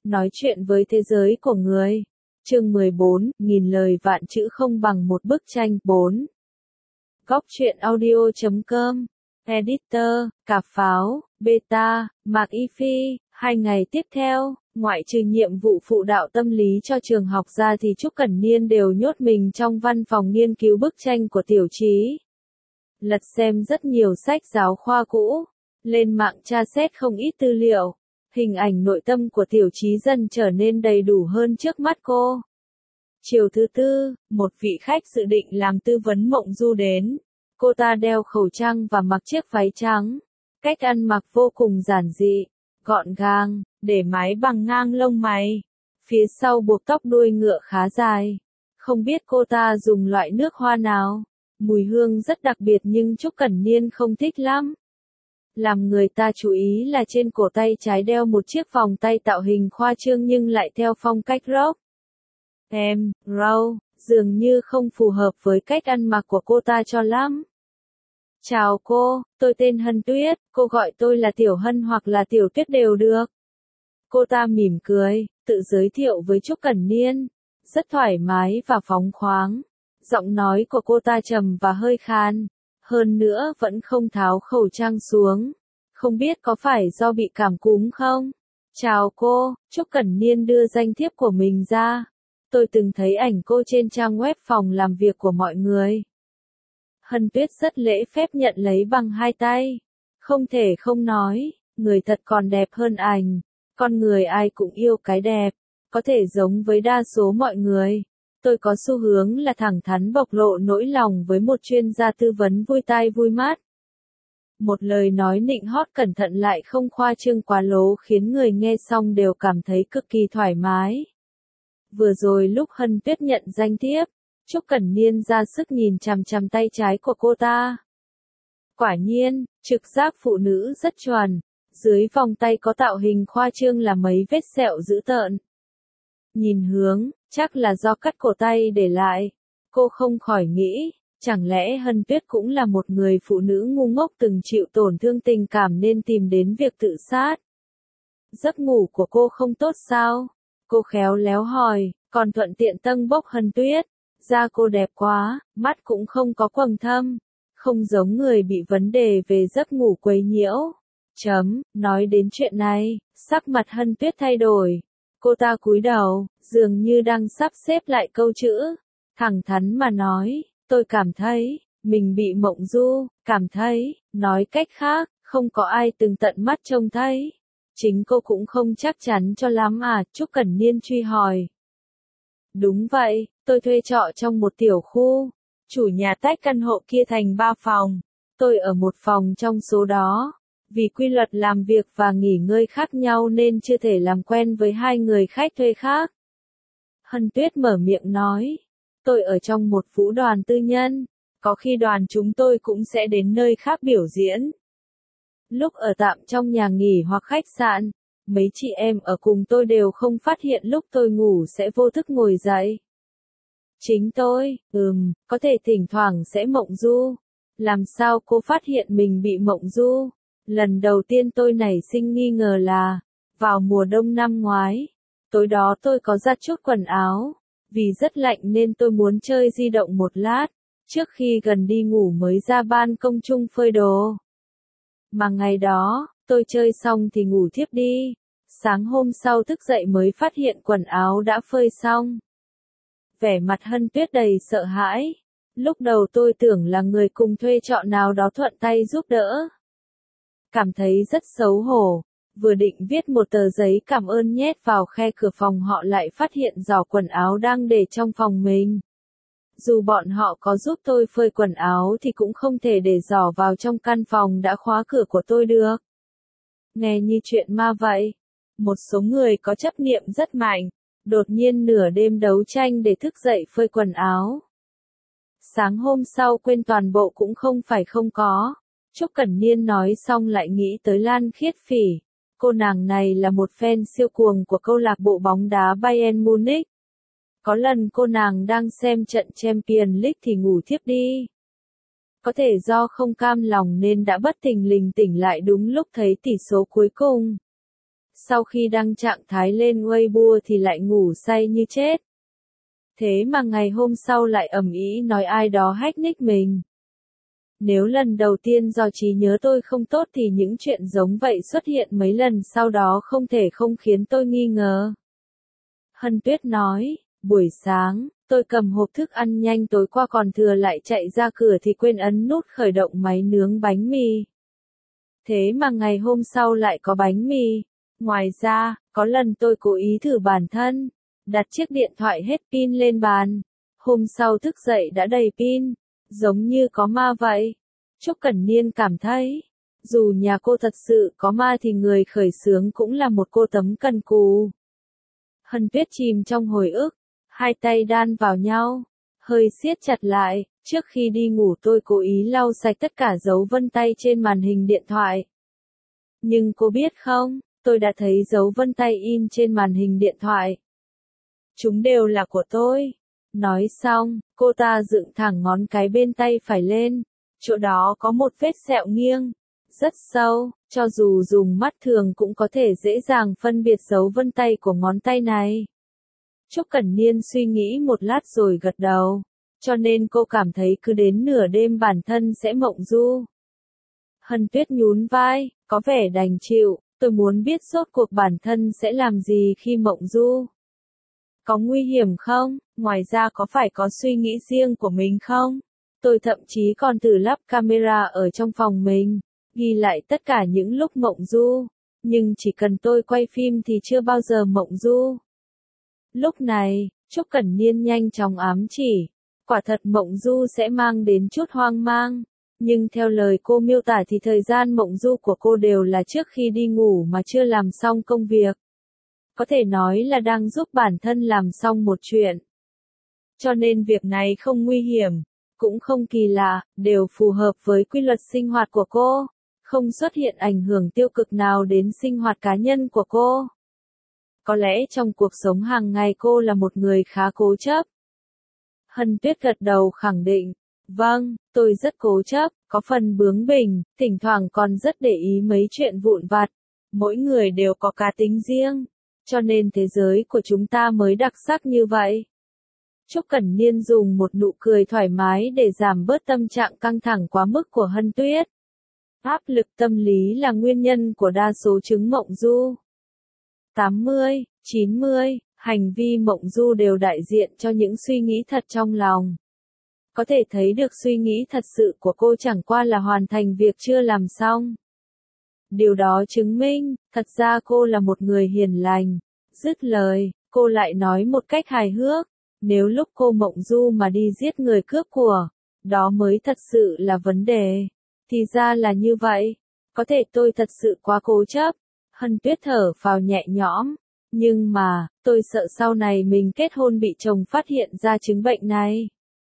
Nói chuyện với thế giới của người. Chương 14, nghìn lời vạn chữ không bằng một bức tranh. 4. Góc truyện audio.com. Editor, Cà Pháo, Beta, Mạc Y Phi. 2 ngày tiếp theo, ngoại trừ nhiệm vụ phụ đạo tâm lý cho trường học ra thì Trúc Cẩn Niên đều nhốt mình trong văn phòng nghiên cứu bức tranh của Tiểu Trí. Lật xem rất nhiều sách giáo khoa cũ, lên mạng tra xét không ít tư liệu. Hình ảnh nội tâm của Tiểu Trí dần trở nên đầy đủ hơn trước mắt cô. Chiều thứ tư, một vị khách dự định làm tư vấn mộng du đến. Cô ta đeo khẩu trang và mặc chiếc váy trắng. Cách ăn mặc vô cùng giản dị, gọn gàng, để mái bằng ngang lông mày. Phía sau buộc tóc đuôi ngựa khá dài. Không biết cô ta dùng loại nước hoa nào. Mùi hương rất đặc biệt nhưng Trúc Cẩn Niên không thích lắm. Làm người ta chú ý là trên cổ tay trái đeo một chiếc vòng tay tạo hình khoa trương nhưng lại theo phong cách rock. Roll, dường như không phù hợp với cách ăn mặc của cô ta cho lắm. Chào cô, tôi tên Hân Tuyết, cô gọi tôi là Tiểu Hân hoặc là Tiểu Tuyết đều được. Cô ta mỉm cười, tự giới thiệu với Trúc Cẩn Niên, rất thoải mái và phóng khoáng. Giọng nói của cô ta trầm và hơi khan, hơn nữa vẫn không tháo khẩu trang xuống. Không biết có phải do bị cảm cúm không? Chào cô, Trúc Cẩn Niên đưa danh thiếp của mình ra. Tôi từng thấy ảnh cô trên trang web phòng làm việc của mọi người. Hân Tuyết rất lễ phép nhận lấy bằng 2 tay. Không thể không nói, người thật còn đẹp hơn ảnh. Con người ai cũng yêu cái đẹp, có thể giống với đa số mọi người. Tôi có xu hướng là thẳng thắn bộc lộ nỗi lòng với một chuyên gia tư vấn vui tai vui mắt. Một lời nói nịnh hót cẩn thận lại không khoa trương quá lố khiến người nghe xong đều cảm thấy cực kỳ thoải mái. Vừa rồi lúc Hân Tuyết nhận danh thiếp, Trúc Cẩn Niên ra sức nhìn chằm chằm tay trái của cô ta. Quả nhiên, trực giác phụ nữ rất chuẩn, dưới vòng tay có tạo hình khoa trương là mấy vết sẹo dữ tợn. Nhìn hướng, chắc là do cắt cổ tay để lại. Cô không khỏi nghĩ, chẳng lẽ Hân Tuyết cũng là một người phụ nữ ngu ngốc từng chịu tổn thương tình cảm nên tìm đến việc tự sát. Giấc ngủ của cô không tốt sao? Cô khéo léo hỏi, còn thuận tiện tâng bốc Hân Tuyết. Da cô đẹp quá, mắt cũng không có quầng thâm. Không giống người bị vấn đề về giấc ngủ quấy nhiễu. Nói đến chuyện này, sắc mặt Hân Tuyết thay đổi. Cô ta cúi đầu, dường như đang sắp xếp lại câu chữ. Thẳng thắn mà nói, tôi cảm thấy, mình bị mộng du, cảm thấy, nói cách khác, không có ai từng tận mắt trông thấy. Chính cô cũng không chắc chắn cho lắm à, Trúc Cẩn Niên truy hỏi. Đúng vậy, tôi thuê trọ trong một tiểu khu. Chủ nhà tách căn hộ kia thành 3 phòng. Tôi ở một phòng trong số đó. Vì quy luật làm việc và nghỉ ngơi khác nhau nên chưa thể làm quen với 2 người khách thuê khác. Hân Tuyết mở miệng nói. Tôi ở trong một vũ đoàn tư nhân. Có khi đoàn chúng tôi cũng sẽ đến nơi khác biểu diễn. Lúc ở tạm trong nhà nghỉ hoặc khách sạn, mấy chị em ở cùng tôi đều không phát hiện lúc tôi ngủ sẽ vô thức ngồi dậy. Chính tôi, có thể thỉnh thoảng sẽ mộng du. Làm sao cô phát hiện mình bị mộng du? Lần đầu tiên tôi nảy sinh nghi ngờ là, vào mùa đông năm ngoái, tối đó tôi có giặt chút quần áo. Vì rất lạnh nên tôi muốn chơi di động một lát, trước khi gần đi ngủ mới ra ban công chung phơi đồ. Mà ngày đó, tôi chơi xong thì ngủ thiếp đi. Sáng hôm sau thức dậy mới phát hiện quần áo đã phơi xong. Vẻ mặt Hân Tuyết đầy sợ hãi. Lúc đầu tôi tưởng là người cùng thuê trọ nào đó thuận tay giúp đỡ. Cảm thấy rất xấu hổ. Vừa định viết một tờ giấy cảm ơn nhét vào khe cửa phòng họ lại phát hiện giỏ quần áo đang để trong phòng mình. Dù bọn họ có giúp tôi phơi quần áo thì cũng không thể để giỏ vào trong căn phòng đã khóa cửa của tôi được. Nghe như chuyện ma vậy. Một số người có chấp niệm rất mạnh, đột nhiên nửa đêm đấu tranh để thức dậy phơi quần áo. Sáng hôm sau quên toàn bộ cũng không phải không có. Trúc Cẩn Niên nói xong lại nghĩ tới Lan Khiết Phỉ. Cô nàng này là một fan siêu cuồng của câu lạc bộ bóng đá Bayern Munich. Có lần cô nàng đang xem trận Champions League thì ngủ thiếp đi. Có thể do không cam lòng nên đã bất thình lình tỉnh lại đúng lúc thấy tỷ số cuối cùng. sau khi đăng trạng thái lên Weibo thì lại ngủ say như chết. Thế mà ngày hôm sau lại ầm ĩ nói ai đó hack nick mình. Nếu lần đầu tiên do trí nhớ tôi không tốt thì những chuyện giống vậy xuất hiện mấy lần sau đó không thể không khiến tôi nghi ngờ. Hân Tuyết nói, buổi sáng, tôi cầm hộp thức ăn nhanh tối qua còn thừa lại chạy ra cửa thì quên ấn nút khởi động máy nướng bánh mì. Thế mà ngày hôm sau lại có bánh mì. Ngoài ra, có lần tôi cố ý thử bản thân, đặt chiếc điện thoại hết pin lên bàn. Hôm sau thức dậy đã đầy pin, giống như có ma vậy. Trúc Cẩn Niên cảm thấy, dù nhà cô thật sự có ma thì người khởi xướng cũng là một cô tấm cần cù. Hân Tuyết chìm trong hồi ức, hai tay đan vào nhau, hơi siết chặt lại. Trước khi đi ngủ tôi cố ý lau sạch tất cả dấu vân tay trên màn hình điện thoại. Nhưng cô biết không, tôi đã thấy dấu vân tay in trên màn hình điện thoại. Chúng đều là của tôi. Nói xong, cô ta dựng thẳng ngón cái bên tay phải lên. Chỗ đó có một vết sẹo nghiêng, rất sâu, cho dù dùng mắt thường cũng có thể dễ dàng phân biệt dấu vân tay của ngón tay này. Trúc Cẩn Niên suy nghĩ một lát rồi gật đầu, cho nên cô cảm thấy cứ đến nửa đêm bản thân sẽ mộng du. Hân Tuyết nhún vai, có vẻ đành chịu, tôi muốn biết rốt cuộc bản thân sẽ làm gì khi mộng du. Có nguy hiểm không? Ngoài ra có phải có suy nghĩ riêng của mình không? Tôi thậm chí còn thử lắp camera ở trong phòng mình, ghi lại tất cả những lúc mộng du, nhưng chỉ cần tôi quay phim thì chưa bao giờ mộng du. Lúc này, Trúc Cẩn Niên nhanh chóng ám chỉ, quả thật mộng du sẽ mang đến chút hoang mang, nhưng theo lời cô miêu tả thì thời gian mộng du của cô đều là trước khi đi ngủ mà chưa làm xong công việc. Có thể nói là đang giúp bản thân làm xong một chuyện. Cho nên việc này không nguy hiểm, cũng không kỳ lạ, đều phù hợp với quy luật sinh hoạt của cô, không xuất hiện ảnh hưởng tiêu cực nào đến sinh hoạt cá nhân của cô. Có lẽ trong cuộc sống hàng ngày cô là một người khá cố chấp. Hân Tuyết gật đầu khẳng định, vâng, tôi rất cố chấp, có phần bướng bỉnh, thỉnh thoảng còn rất để ý mấy chuyện vụn vặt. Mỗi người đều có cá tính riêng, cho nên thế giới của chúng ta mới đặc sắc như vậy. Trúc Cẩn Niên dùng một nụ cười thoải mái để giảm bớt tâm trạng căng thẳng quá mức của Hân Tuyết. Áp lực tâm lý là nguyên nhân của đa số chứng mộng du. 80, 90, hành vi mộng du đều đại diện cho những suy nghĩ thật trong lòng. Có thể thấy được suy nghĩ thật sự của cô chẳng qua là hoàn thành việc chưa làm xong. Điều đó chứng minh, thật ra cô là một người hiền lành. Dứt lời, cô lại nói một cách hài hước, nếu lúc cô mộng du mà đi giết người cướp của, đó mới thật sự là vấn đề. Thì ra là như vậy, có thể tôi thật sự quá cố chấp. Hân Tuyết thở phào nhẹ nhõm, nhưng mà, tôi sợ sau này mình kết hôn bị chồng phát hiện ra chứng bệnh này.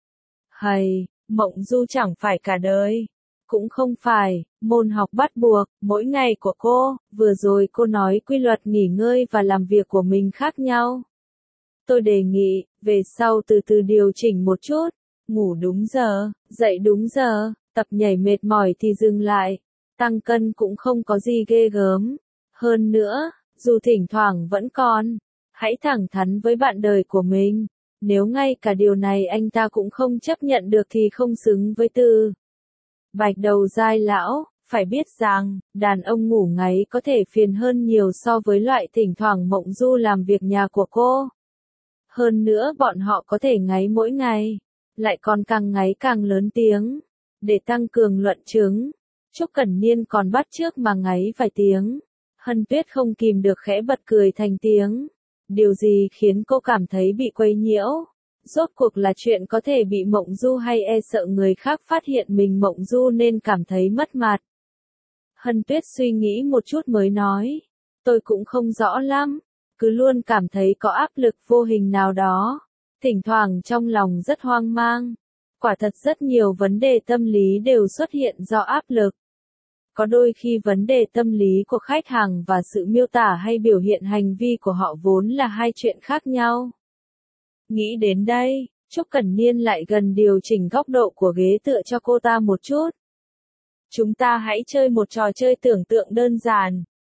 Hầy, mộng du chẳng phải cả đời. Cũng không phải, môn học bắt buộc, mỗi ngày của cô, vừa rồi cô nói quy luật nghỉ ngơi và làm việc của mình khác nhau. Tôi đề nghị, về sau từ từ điều chỉnh một chút, ngủ đúng giờ, dậy đúng giờ, tập nhảy mệt mỏi thì dừng lại, tăng cân cũng không có gì ghê gớm. Hơn nữa, dù thỉnh thoảng vẫn còn, hãy thẳng thắn với bạn đời của mình, nếu ngay cả điều này anh ta cũng không chấp nhận được thì không xứng với từ bạch đầu dai lão. Phải biết rằng, đàn ông ngủ ngáy có thể phiền hơn nhiều so với loại thỉnh thoảng mộng du làm việc nhà của cô. Hơn nữa bọn họ có thể ngáy mỗi ngày, lại còn càng ngáy càng lớn tiếng. Để tăng cường luận chứng, Trúc Cẩn Niên còn bắt chước mà ngáy vài tiếng. Hân Tuyết không kìm được khẽ bật cười thành tiếng. Điều gì khiến cô cảm thấy bị quấy nhiễu? Rốt cuộc là chuyện có thể bị mộng du hay e sợ người khác phát hiện mình mộng du nên cảm thấy mất mặt? Hân Tuyết suy nghĩ một chút mới nói. Tôi cũng không rõ lắm, cứ luôn cảm thấy có áp lực vô hình nào đó. Thỉnh thoảng trong lòng rất hoang mang. Quả thật rất nhiều vấn đề tâm lý đều xuất hiện do áp lực. Có đôi khi vấn đề tâm lý của khách hàng và sự miêu tả hay biểu hiện hành vi của họ vốn là hai chuyện khác nhau. Nghĩ đến đây, Trúc Cẩn Niên lại gần điều chỉnh góc độ của ghế tựa cho cô ta một chút. Chúng ta hãy chơi một trò chơi tưởng tượng đơn giản.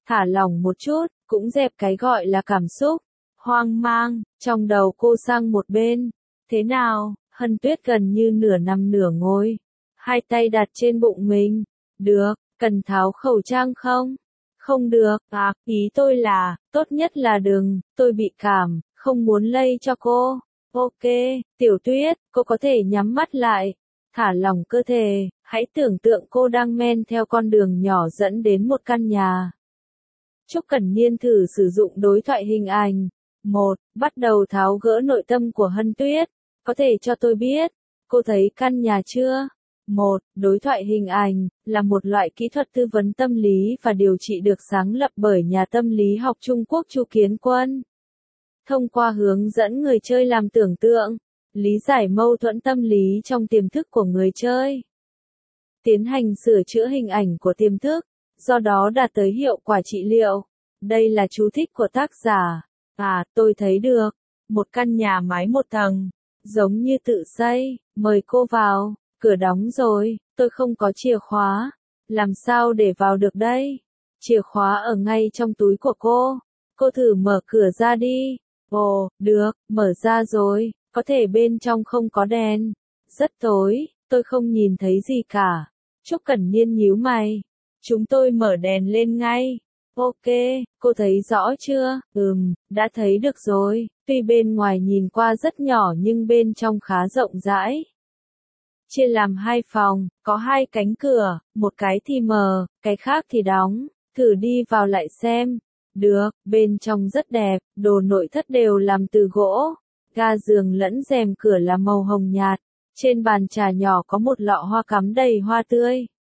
thả lỏng một chút, cũng dẹp cái gọi là cảm xúc, hoang mang, trong đầu cô sang một bên. Thế nào? Hân Tuyết gần như nửa nằm nửa ngồi, hai tay đặt trên bụng mình. Được, cần tháo khẩu trang không? Không được, ý tôi là, tốt nhất là đừng, tôi bị cảm, không muốn lây cho cô. Ok, Tiểu Tuyết, cô có thể nhắm mắt lại, thả lỏng cơ thể, hãy tưởng tượng cô đang men theo con đường nhỏ dẫn đến một căn nhà. Trúc Cẩn Niên thử sử dụng đối thoại hình ảnh. 1. Bắt đầu tháo gỡ nội tâm của Hân Tuyết. Có thể cho tôi biết, cô thấy căn nhà chưa? 1. Đối thoại hình ảnh là một loại kỹ thuật tư vấn tâm lý và điều trị được sáng lập bởi nhà tâm lý học Trung Quốc Chu Kiến Quân. Thông qua hướng dẫn người chơi làm tưởng tượng, lý giải mâu thuẫn tâm lý trong tiềm thức của người chơi, tiến hành sửa chữa hình ảnh của tiềm thức, do đó đạt tới hiệu quả trị liệu. Đây là chú thích của tác giả. Tôi thấy được. Một căn nhà mái một tầng, giống như tự xây, mời cô vào, cửa đóng rồi, tôi không có chìa khóa. Làm sao để vào được đây? Chìa khóa ở ngay trong túi của cô. Cô thử mở cửa ra đi. Ồ, được, mở ra rồi, có thể bên trong không có đèn. Rất tối, tôi không nhìn thấy gì cả. Trúc Cẩn Niên nhíu mày. Chúng tôi mở đèn lên ngay. Ok, cô thấy rõ chưa? Đã thấy được rồi, tuy bên ngoài nhìn qua rất nhỏ nhưng bên trong khá rộng rãi. Chia làm 2 phòng, có 2 cánh cửa, một cái thì mở, cái khác thì đóng, thử đi vào lại xem. Được, bên trong rất đẹp, đồ nội thất đều làm từ gỗ, ga giường lẫn rèm cửa là màu hồng nhạt, trên bàn trà nhỏ có một lọ hoa cắm đầy hoa tươi.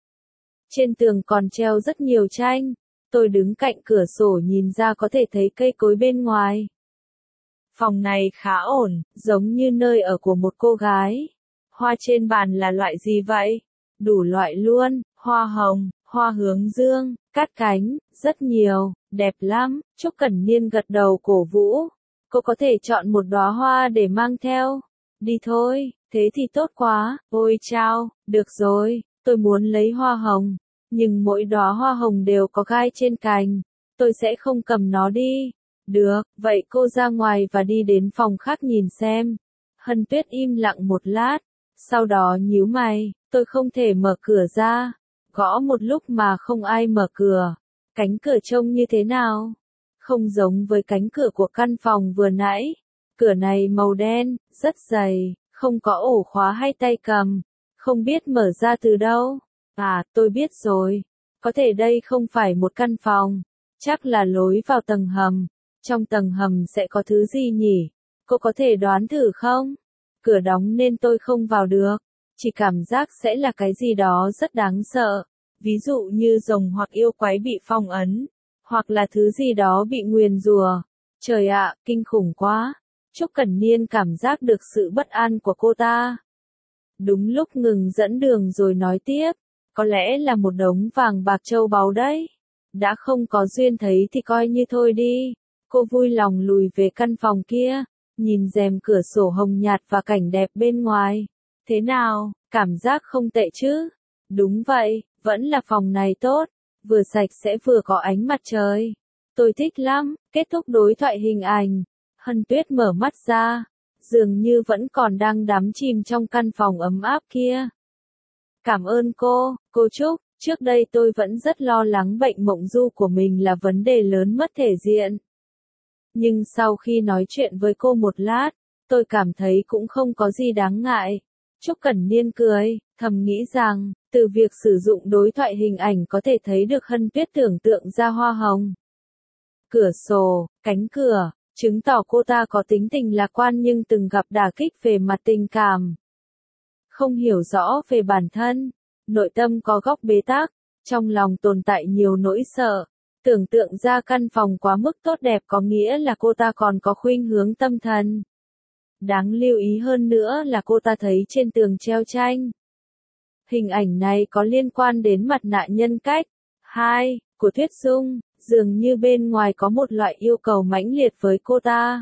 Trên tường còn treo rất nhiều tranh. Tôi đứng cạnh cửa sổ nhìn ra có thể thấy cây cối bên ngoài. Phòng này khá ổn, giống như nơi ở của một cô gái. Hoa trên bàn là loại gì vậy? Đủ loại luôn, hoa hồng, hoa hướng dương, cát cánh, rất nhiều, đẹp lắm. Trúc Cẩn Niên gật đầu cổ vũ. Cô có thể chọn một đóa hoa để mang theo. Đi thôi, thế thì tốt quá. Ôi chao, được rồi, tôi muốn lấy hoa hồng. Nhưng mỗi đóa hoa hồng đều có gai trên cành. Tôi sẽ không cầm nó đi. Được, vậy cô ra ngoài và đi đến phòng khác nhìn xem. Hân Tuyết im lặng một lát. Sau đó nhíu mày, tôi không thể mở cửa ra. Gõ một lúc mà không ai mở cửa. Cánh cửa trông như thế nào? Không giống với cánh cửa của căn phòng vừa nãy. Cửa này màu đen, rất dày, không có ổ khóa hay tay cầm. Không biết mở ra từ đâu. Tôi biết rồi. Có thể đây không phải một căn phòng. Chắc là lối vào tầng hầm. Trong tầng hầm sẽ có thứ gì nhỉ? Cô có thể đoán thử không? Cửa đóng nên tôi không vào được. Chỉ cảm giác sẽ là cái gì đó rất đáng sợ. Ví dụ như rồng hoặc yêu quái bị phong ấn. Hoặc là thứ gì đó bị nguyền rủa. Trời ạ, kinh khủng quá. Trúc Cẩn Niên cảm giác được sự bất an của cô ta. Đúng lúc ngừng dẫn đường rồi nói tiếp. Có lẽ là một đống vàng bạc châu báu đấy. Đã không có duyên thấy thì coi như thôi đi. Cô vui lòng lùi về căn phòng kia, nhìn rèm cửa sổ hồng nhạt và cảnh đẹp bên ngoài. Thế nào, cảm giác không tệ chứ? Đúng vậy, vẫn là phòng này tốt. Vừa sạch sẽ vừa có ánh mặt trời. Tôi thích lắm. Kết thúc đối thoại hình ảnh. Hân Tuyết mở mắt ra. Dường như vẫn còn đang đắm chìm trong căn phòng ấm áp kia. Cảm ơn cô Trúc, trước đây tôi vẫn rất lo lắng bệnh mộng du của mình là vấn đề lớn mất thể diện. Nhưng sau khi nói chuyện với cô một lát, tôi cảm thấy cũng không có gì đáng ngại. Trúc Cẩn Niên cười, thầm nghĩ rằng, từ việc sử dụng đối thoại hình ảnh có thể thấy được Hân Tuyết tưởng tượng ra hoa hồng. Cửa sổ, cánh cửa, chứng tỏ cô ta có tính tình lạc quan nhưng từng gặp đả kích về mặt tình cảm. Không hiểu rõ về bản thân, nội tâm có góc bế tắc, trong lòng tồn tại nhiều nỗi sợ. Tưởng tượng ra căn phòng quá mức tốt đẹp có nghĩa là cô ta còn có khuynh hướng tâm thần. Đáng lưu ý hơn nữa là cô ta thấy trên tường treo tranh. Hình ảnh này có liên quan đến mặt nạ nhân cách 2 của Tuyết Dung, dường như bên ngoài có một loại yêu cầu mãnh liệt với cô ta.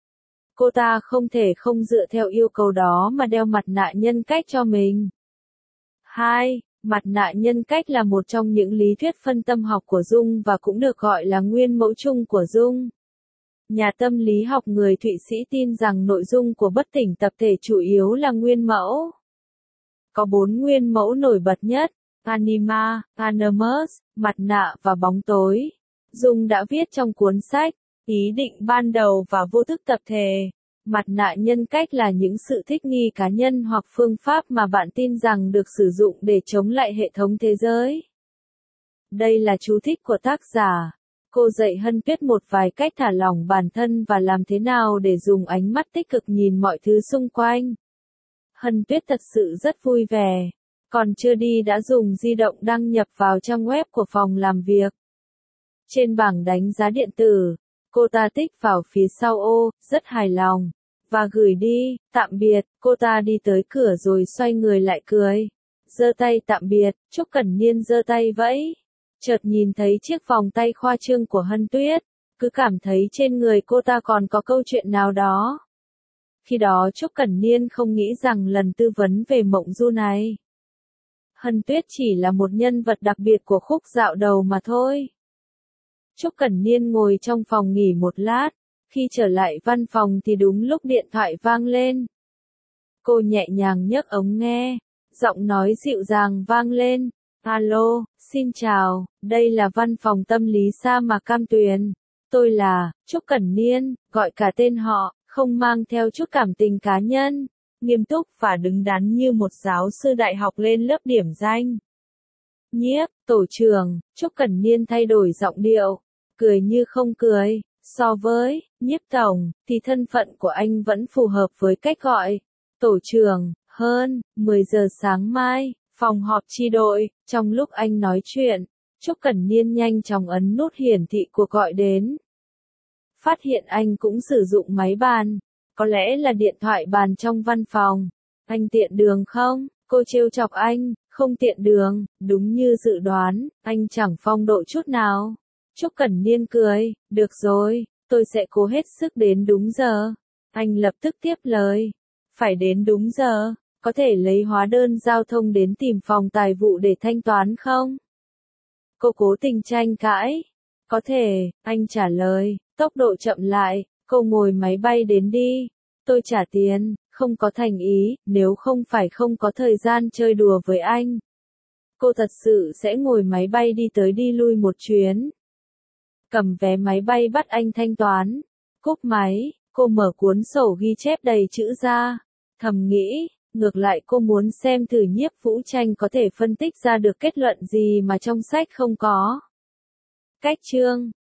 Cô ta không thể không dựa theo yêu cầu đó mà đeo mặt nạ nhân cách cho mình. 2. Mặt nạ nhân cách là một trong những lý thuyết phân tâm học của Jung và cũng được gọi là nguyên mẫu chung của Jung. Nhà tâm lý học người Thụy Sĩ tin rằng nội dung của bất tỉnh tập thể chủ yếu là nguyên mẫu. Có 4 nguyên mẫu nổi bật nhất: Anima, Animus, mặt nạ và bóng tối. Jung đã viết trong cuốn sách Ý định ban đầu và vô thức tập thể. Mặt nạ nhân cách là những sự thích nghi cá nhân hoặc phương pháp mà bạn tin rằng được sử dụng để chống lại hệ thống thế giới. Đây là chú thích của tác giả. Cô dạy Hân Tuyết một vài cách thả lỏng bản thân và làm thế nào để dùng ánh mắt tích cực nhìn mọi thứ xung quanh. Hân Tuyết thật sự rất vui vẻ. Còn chưa đi đã dùng di động đăng nhập vào trang web của phòng làm việc. Trên bảng đánh giá điện tử, cô ta tích vào phía sau ô, rất hài lòng. Và gửi đi, tạm biệt, cô ta đi tới cửa rồi xoay người lại cười. Giơ tay tạm biệt, Trúc Cẩn Niên giơ tay vẫy. Chợt nhìn thấy chiếc vòng tay khoa trương của Hân Tuyết, cứ cảm thấy trên người cô ta còn có câu chuyện nào đó. Khi đó Trúc Cẩn Niên không nghĩ rằng lần tư vấn về mộng du này, Hân Tuyết chỉ là một nhân vật đặc biệt của khúc dạo đầu mà thôi. Trúc Cẩn Niên ngồi trong phòng nghỉ một lát, khi trở lại văn phòng thì đúng lúc điện thoại vang lên. Cô nhẹ nhàng nhấc ống nghe, giọng nói dịu dàng vang lên. Alo, xin chào, đây là văn phòng tâm lý Sa Mạc Cam Tuyền. Tôi là Trúc Cẩn Niên, gọi cả tên họ, không mang theo chút cảm tình cá nhân, nghiêm túc và đứng đắn như một giáo sư đại học lên lớp điểm danh. Nhiếp, tổ trưởng, Trúc Cẩn Niên thay đổi giọng điệu, cười như không cười. So với Nhiếp tổng, thì thân phận của anh vẫn phù hợp với cách gọi tổ trưởng. Hơn 10 giờ sáng mai, phòng họp chi đội. Trong lúc anh nói chuyện, Trúc Cẩn Niên nhanh chóng ấn nút hiển thị cuộc gọi đến. Phát hiện anh cũng sử dụng máy bàn. Có lẽ là điện thoại bàn trong văn phòng. Anh tiện đường không? Cô trêu chọc anh. Không tiện đường. Đúng như dự đoán, anh chẳng phong độ chút nào. Trúc Cẩn Niên cười. Được rồi, tôi sẽ cố hết sức đến đúng giờ. Anh lập tức tiếp lời. Phải đến đúng giờ. Có thể lấy hóa đơn giao thông đến tìm phòng tài vụ để thanh toán không? Cô cố tình tranh cãi. Có thể, anh trả lời, tốc độ chậm lại, cô ngồi máy bay đến đi. Tôi trả tiền, không có thành ý, nếu không phải không có thời gian chơi đùa với anh. Cô thật sự sẽ ngồi máy bay đi tới đi lui một chuyến. Cầm vé máy bay bắt anh thanh toán. Cúp máy, cô mở cuốn sổ ghi chép đầy chữ ra. Thầm nghĩ, ngược lại cô muốn xem thử Nhiếp Vũ Tranh có thể phân tích ra được kết luận gì mà trong sách không có. Cách chương